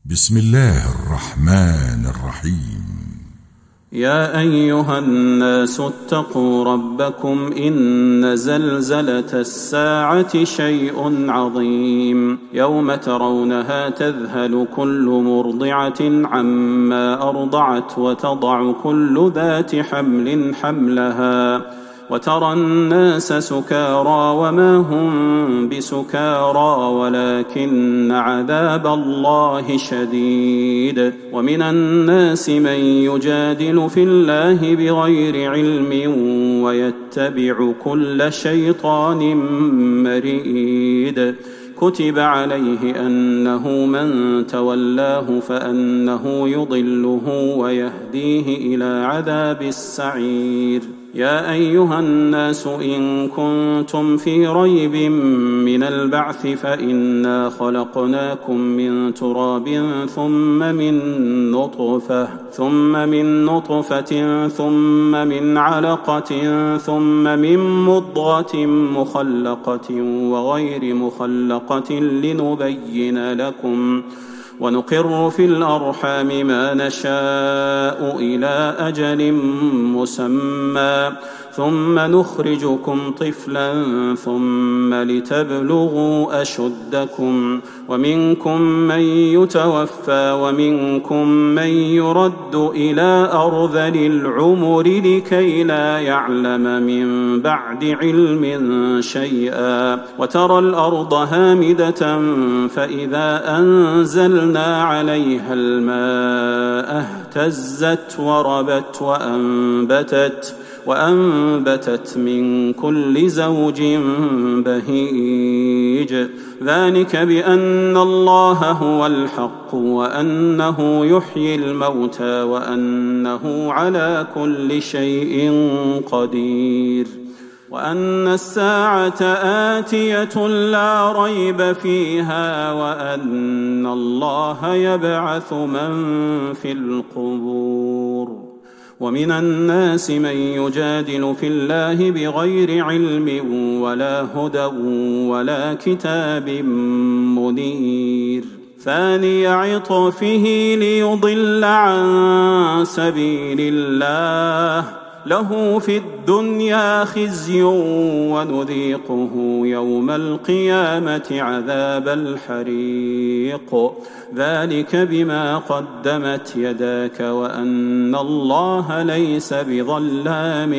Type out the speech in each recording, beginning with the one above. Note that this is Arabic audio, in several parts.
بسم الله الرحمن الرحيم. يا أيها الناس اتقوا ربكم إن زلزلة الساعة شيء عظيم يوم ترونها تذهل كل مرضعة عما أرضعت وتضع كل ذات حمل حملها وترى الناس سكارى وما هم بسكارى ولكن عذاب الله شديد. ومن الناس من يجادل في الله بغير علم ويتبع كل شيطان مريد. كتب عليه أنه من تولاه فأنه يضله ويهديه إلى عذاب السعير. يا أيها الناس إن كنتم في ريب من البعث فإنا خلقناكم من تراب ثم من نطفة ثم من علقة ثم من مضغة مخلقة وغير مخلقة لنبين لكم ونقر في الأرحام ما نشاء إلى أجل مسمى ثم نخرجكم طفلا ثم لتبلغوا أشدكم ومنكم من يتوفى ومنكم من يرد إلى أرذل العمر لكي لا يعلم من بعد علم شيئا. وترى الأرض هامدة فإذا أنزلنا عليها الماء اهتزت وربت وأنبتت من كل زوج بهيج. ذلك بأن الله هو الحق وأنه يحيي الموتى وأنه على كل شيء قدير وأن الساعة آتية لا ريب فيها وأن الله يبعث من في القبور. ومن الناس من يجادل في الله بغير علم ولا هدى ولا كتاب منير. ثاني عطفه ليضل عن سبيل الله له في الدنيا خزي ونذيقه يوم القيامة عذاب الحريق. ذلك بما قدمت يداك وأن الله ليس بظلام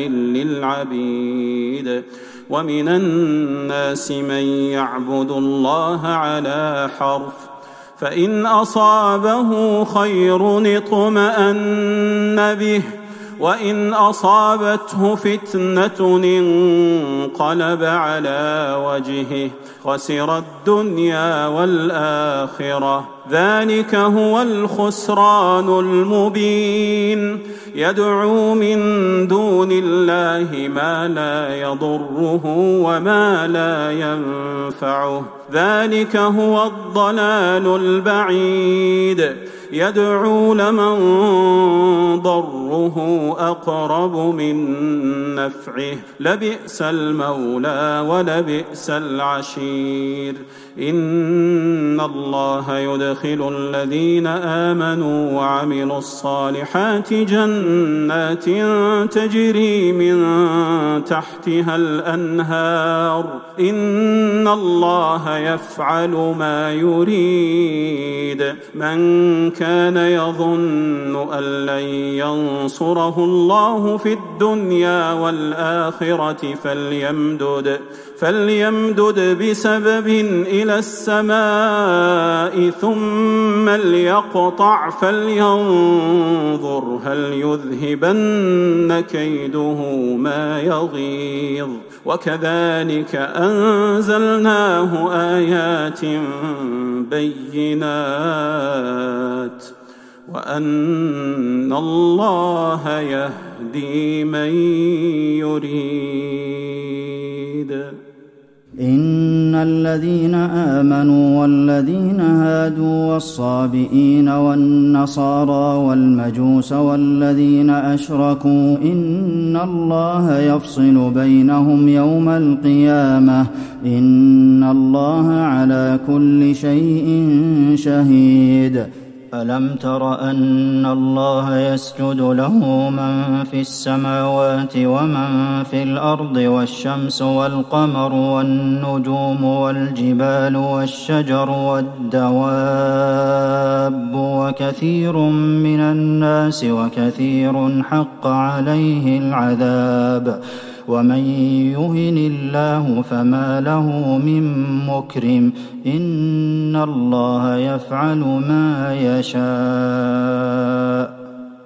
للعبيد. ومن الناس من يعبد الله على حرف فإن أصابه خير اطمأن به وإن أصابته فتنة انقلب على وجهه خسر الدنيا والآخرة. ذلك هو الخسران المبين. يدعو من دون الله ما لا يضره وما لا ينفعه ذلك هو الضلال البعيد. يدعو لمن ضره أقرب من نفعه لبئس المولى ولبئس العشير. إن الله يدخل الذين آمنوا وعملوا الصالحات جنات تجري من تحتها الأنهار. إن الله يفعل ما يريد. من كان يظن أن لن ينصره الله في الدنيا والآخرة فليمدد بسبب إلى السماء ثم ليقطع فلينظر هل يذهبن كيده ما يغيظ. وكذلك أنزلناه آيات بينات وأن الله يهدي من يريد. إن الذين آمنوا والذين هادوا والصابئين والنصارى والمجوس والذين أشركوا إن الله يفصل بينهم يوم القيامة إن الله على كل شيء شهيد. ألم تر أن الله يسجد له من في السماوات ومن في الأرض والشمس والقمر والنجوم والجبال والشجر والدواب وكثير من الناس وكثير حق عليه العذاب ومن يهن الله فما له من مكرم إن الله يفعل ما يشاء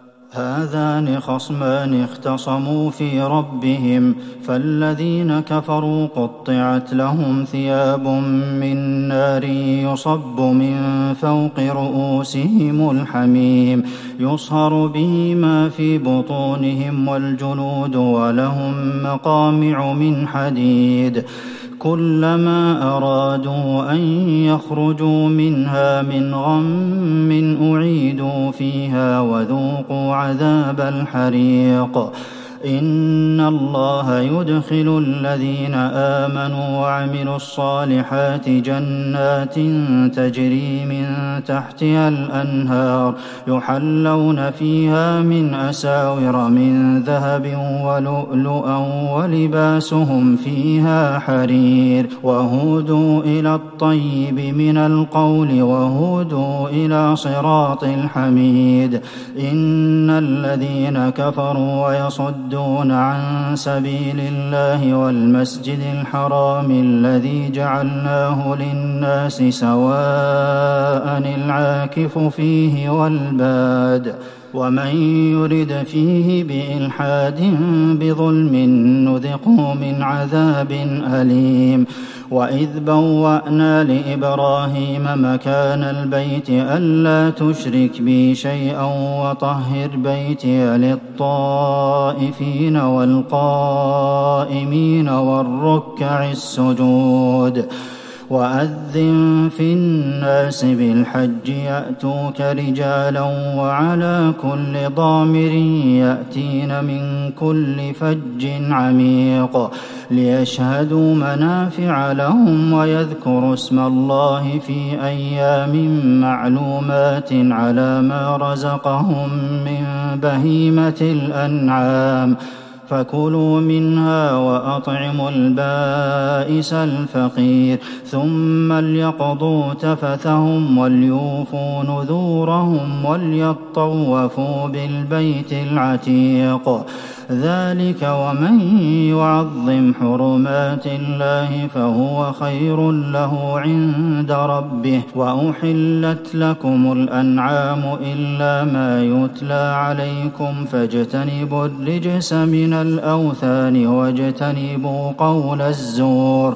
هذان خصمان اختصموا في ربهم فالذين كفروا قطعت لهم ثياب من نار يصب من فوق رؤوسهم الحميم يصهر به ما في بطونهم والجلود ولهم مقامع من حديد كلما أرادوا أن يخرجوا منها من غم أعيدوا فيها وذوقوا عذاب الحريق إن الله يدخل الذين آمنوا وعملوا الصالحات جنات تجري من تحتها الأنهار يحلون فيها من أساور من ذهب ولؤلؤا ولباسهم فيها حرير وهودوا إلى الطيب من القول وهودوا إلى صراط الحميد إن الذين كفروا ويصدون عن سبيل الله والمسجد الحرام الذي جعلناه للناس سواء العاكف فيه والباد ومن يرد فيه بإلحاد بظلم نذقه من عذاب أليم وإذ بوأنا لإبراهيم مكان البيت ألا تشرك بي شيئا وطهر بيتي للطائفين والقائمين والركع السجود وأذن في الناس بالحج يأتوك رجالا وعلى كل ضامر يأتين من كل فج عميق ليشهدوا منافع لهم ويذكروا اسم الله في أيام معلومات على ما رزقهم من بهيمة الأنعام فكلوا منها وأطعموا البائس الفقير ثم ليقضوا تفثهم وليوفوا نذورهم وليطوفوا بالبيت العتيق ذلك ومن يعظم حرمات الله فهو خير له عند ربه وأحلت لكم الأنعام إلا ما يتلى عليكم فاجتنبوا الرجس من الأوثان واجتنبوا قول الزور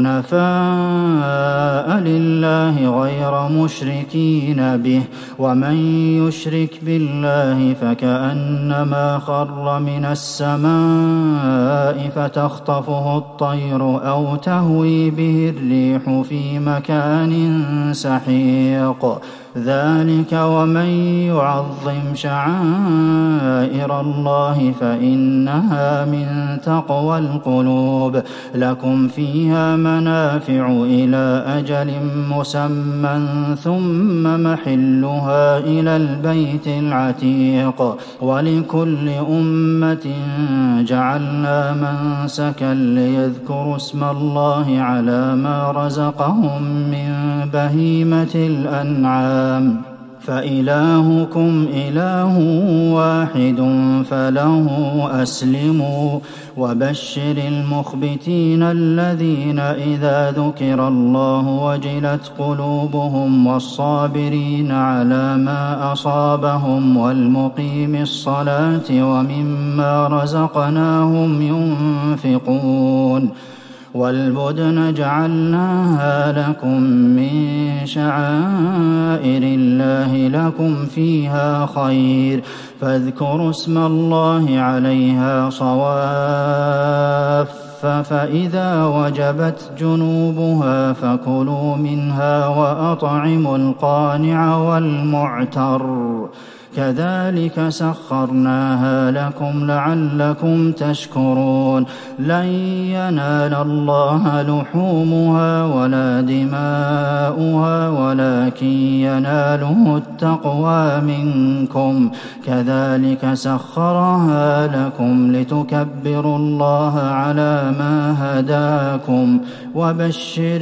حنفاء لله غير مشركين به ومن يشرك بالله فكأنما خر من السماء فتخطفه الطير أو تهوي به الريح في مكان سحيق ذلك ومن يعظم شعائر الله فإنها من تقوى القلوب لكم فيها منافع إلى أجل مسمى ثم محلها إلى البيت العتيق ولكل أمة جعلنا منسكا ليذكروا اسم الله على ما رزقهم من بهيمة الأنعام فإلهكم إله واحد فله أسلموا وبشر المخبتين الذين إذا ذكر الله وجلت قلوبهم والصابرين على ما أصابهم والمقيم الصلاة ومما رزقناهم ينفقون والبدن جعلناها لكم من شعائر الله لكم فيها خير فاذكروا اسم الله عليها صواف فإذا وجبت جنوبها فكلوا منها وأطعموا القانع والمعتر كذلك سخرناها لكم لعلكم تشكرون لن ينال الله لحومها ولا دماؤها ولكن يناله التقوى منكم كذلك سخرها لكم لتكبروا الله على ما هداكم وبشر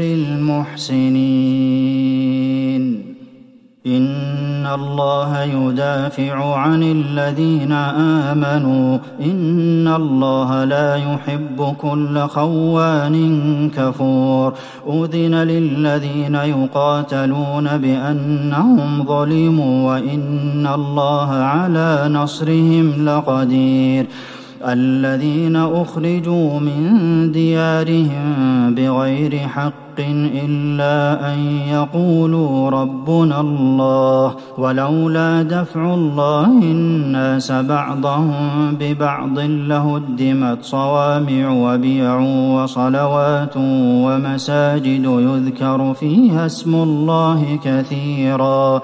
المحسنين إن الله يدافع عن الذين آمنوا إن الله لا يحب كل خوان كفور أذن للذين يقاتلون بأنهم ظلموا وإن الله على نصرهم لقدير الذين أخرجوا من ديارهم بغير حق إلا أن يقولوا ربنا الله ولولا دفع الله الناس بعضهم ببعض لهدمت صوامع وبيع وصلوات ومساجد يذكر فيها اسم الله كثيرا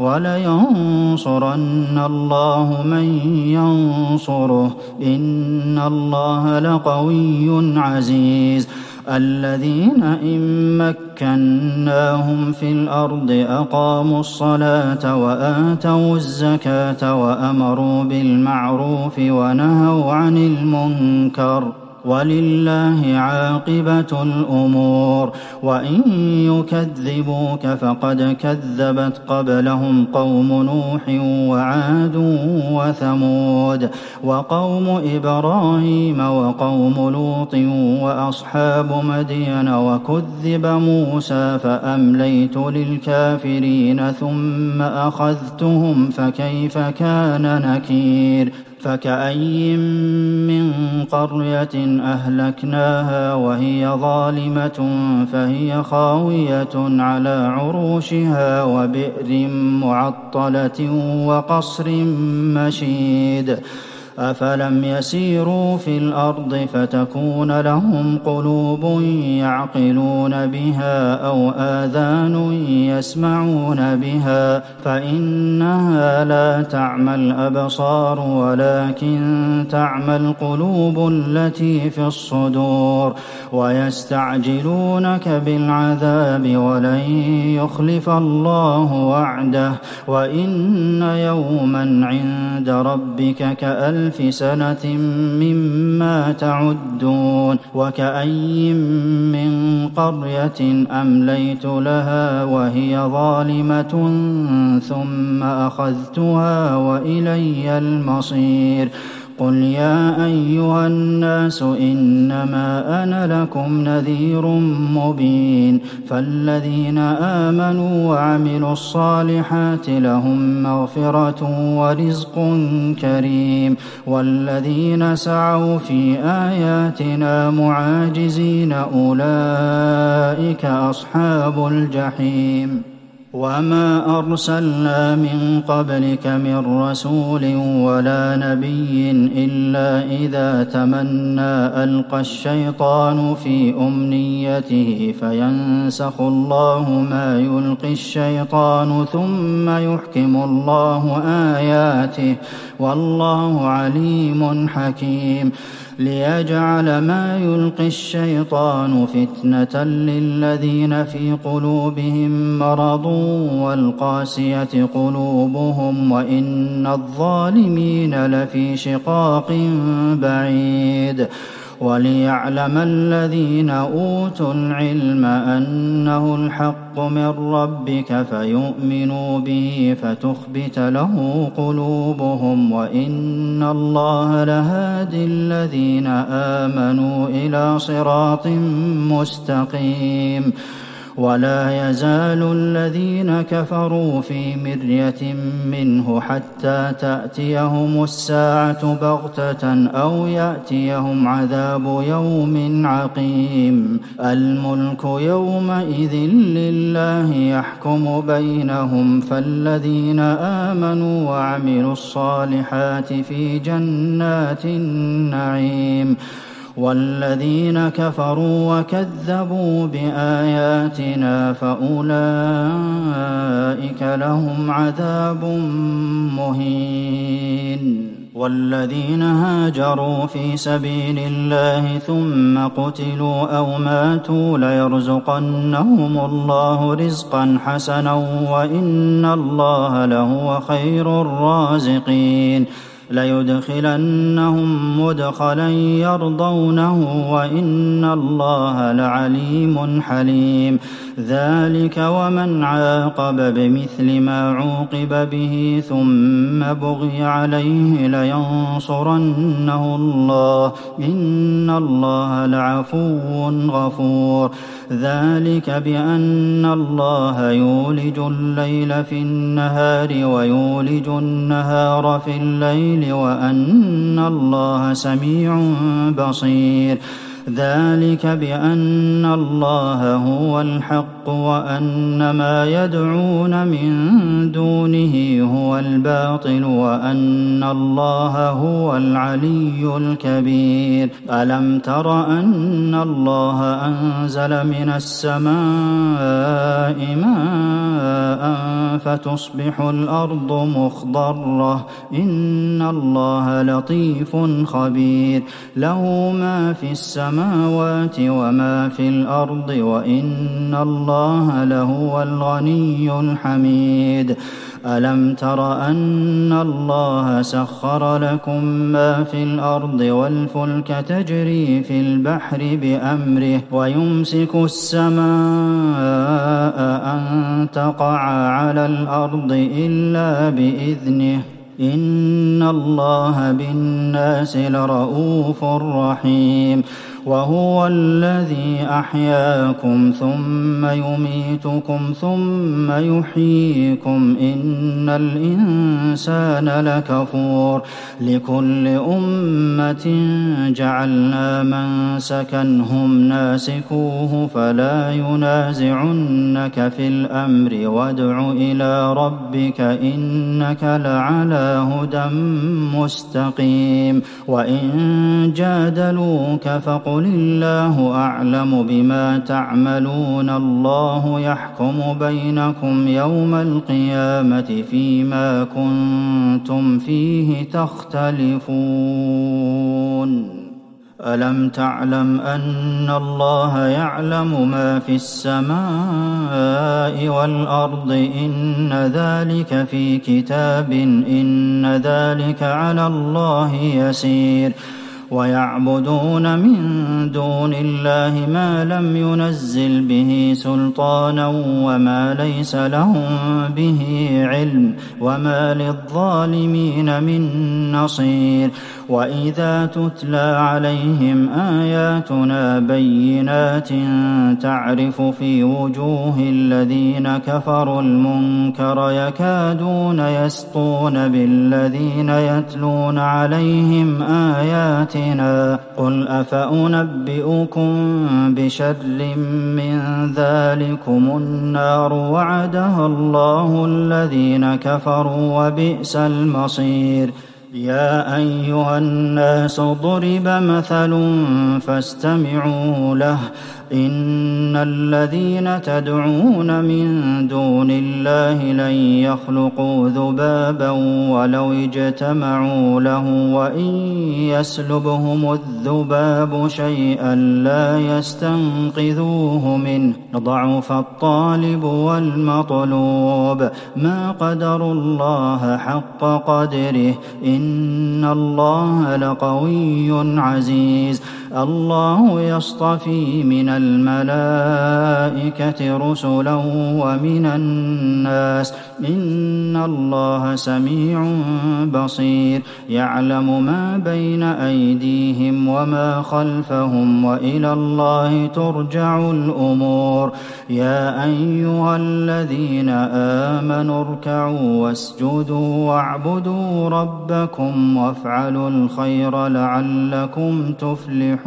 ولينصرن الله من ينصره إن الله لقوي عزيز الذين إن مكناهم في الأرض أقاموا الصلاة وآتوا الزكاة وأمروا بالمعروف ونهوا عن المنكر ولله عاقبة الأمور وإن يكذبوك فقد كذبت قبلهم قوم نوح وعاد وثمود وقوم إبراهيم وقوم لوط وأصحاب مدين وكذب موسى فأمليت للكافرين ثم أخذتهم فكيف كان نكير فكأي من قرية أهلكناها وهي ظالمة فهي خاوية على عروشها وبئر معطلة وقصر مشيد أفلم يسيروا في الأرض فتكون لهم قلوب يعقلون بها أو آذان يسمعون بها فإنها لا تعمى الأبصار ولكن تعمى القلوب التي في الصدور ويستعجلونك بالعذاب ولن يخلف الله وعده وإن يوما عند ربك كألف سنة مما تعدون وكأي من قرية أمليت لها وهي ظالمة ثم أخذتها وإلي المصير قل يا أيها الناس إنما أنا لكم نذير مبين فالذين آمنوا وعملوا الصالحات لهم مغفرة ورزق كريم والذين سعوا في آياتنا معاجزين أولئك أصحاب الجحيم وما أرسلنا من قبلك من رسول ولا نبي إلا إذا تمنى ألقى الشيطان في أمنيته فينسخ الله ما يلقي الشيطان ثم يحكم الله آياته والله عليم حكيم ليجعل ما يلقي الشيطان فتنة للذين في قلوبهم مرض والقاسية قلوبهم وإن الظالمين لفي شقاق بعيد وليعلم الذين أوتوا العلم أنه الحق من ربك فيؤمنوا به فتخبت له قلوبهم وإن الله لهادي الذين آمنوا إلى صراط مستقيم ولا يزال الذين كفروا في مرية منه حتى تأتيهم الساعة بغتة أو يأتيهم عذاب يوم عقيم الملك يومئذ لله يحكم بينهم فالذين آمنوا وعملوا الصالحات في جنات النعيم والذين كفروا وكذبوا بآياتنا فأولئك فأولئك لهم عذاب مهين. والذين هاجروا في سبيل الله ثم قتلوا أو ماتوا ليرزقنهم الله رزقا حسنا وإن الله لهو خير الرازقين. ليدخلنهم مدخلا يرضونه وإن الله لعليم حليم. ذلك ومن عاقب بمثل ما عوقب به ثم بغي عليه لينصرنه الله إن الله لعفو غفور. ذلك بأن الله يولج الليل في النهار ويولج النهار في الليل وأن الله سميع بصير. ذلك بأن الله هو الحق وأن ما يدعون من دونه هو الباطل وأن الله هو العلي الكبير. ألم تر أن الله أنزل من السماء ماء فتصبح الأرض مخضرة إن الله لطيف خبير. له ما في السماوات وما في الأرض وإن الله لهو الغني الحميد. ألم تر أن الله سخر لكم ما في الأرض والفلك تجري في البحر بأمره ويمسك السماء أن تقع على الأرض إلا بإذنه إن الله بالناس لرءوف رحيم. وهو الذي أحياكم ثم يميتكم ثم يحييكم إن الإنسان لكفور. لكل أمة جعلنا منسكا هم ناسكوه فلا ينازعنك في الأمر وادع إلى ربك إنك لعلى هدى مستقيم. وإن جادلوك فقل الله أعلم بما تعملون الله يحكم بينكم يوم القيامة فيما كنتم فيه تختلفون. ألم تعلم أن الله يعلم ما في السماء والأرض إن ذلك في كتاب إن ذلك على الله يسير. ويعبدون من دون الله ما لم ينزل به سلطانا وما ليس لهم به علم وما للظالمين من نصير. وإذا تتلى عليهم آياتنا بينات تعرف في وجوه الذين كفروا المنكر يكادون يسطون بالذين يتلون عليهم آياتنا قل أفأنبئكم بشر من ذلكم النار وعدها الله الذين كفروا وبئس المصير. يا أيها الناس ضرب مثل فاستمعوا له إن الذين تدعون من دون الله لن يخلقوا ذبابا ولو اجتمعوا له وإن يسلبهم الذباب شيئا لا يستنقذوه منه ضعف الطالب والمطلوب ما قدروا الله حق قدره إن الله لقوي عزيز. الله يصطفي من الملائكة رسلا ومن الناس إن الله سميع بصير. يعلم ما بين أيديهم وما خلفهم وإلى الله ترجع الأمور. يا أيها الذين آمنوا اركعوا واسجدوا واعبدوا ربكم وافعلوا الخير لعلكم تفلحون.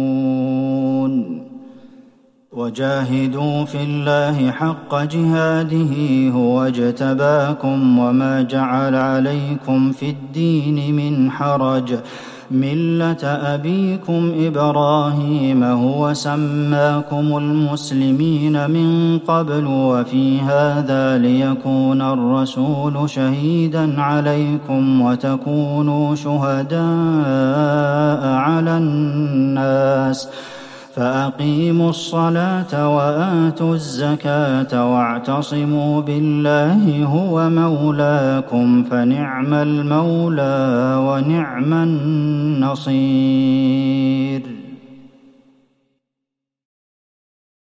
وجاهدوا في الله حق جهاده هو اجتباكم وما جعل عليكم في الدين من حرج مِّلَّةَ أَبِيكُمْ إِبْرَاهِيمَ هُوَ سَمَّاكُمُ الْمُسْلِمِينَ مِن قَبْلُ وَفِي هَٰذَا لِيَكُونَ الرَّسُولُ شَهِيدًا عَلَيْكُمْ وَتَكُونُوا شُهَدَاءَ عَلَى النَّاسِ ۚ فَأَقِيمُوا الصَّلَاةَ وَآتُوا الزَّكَاةَ وَاعْتَصِمُوا بِاللَّهِ هُوَ مَوْلَاكُمْ ۖ فَنِعْمَ الْمَوْلَىٰ وَنِعْمَ النَّصِيرُ.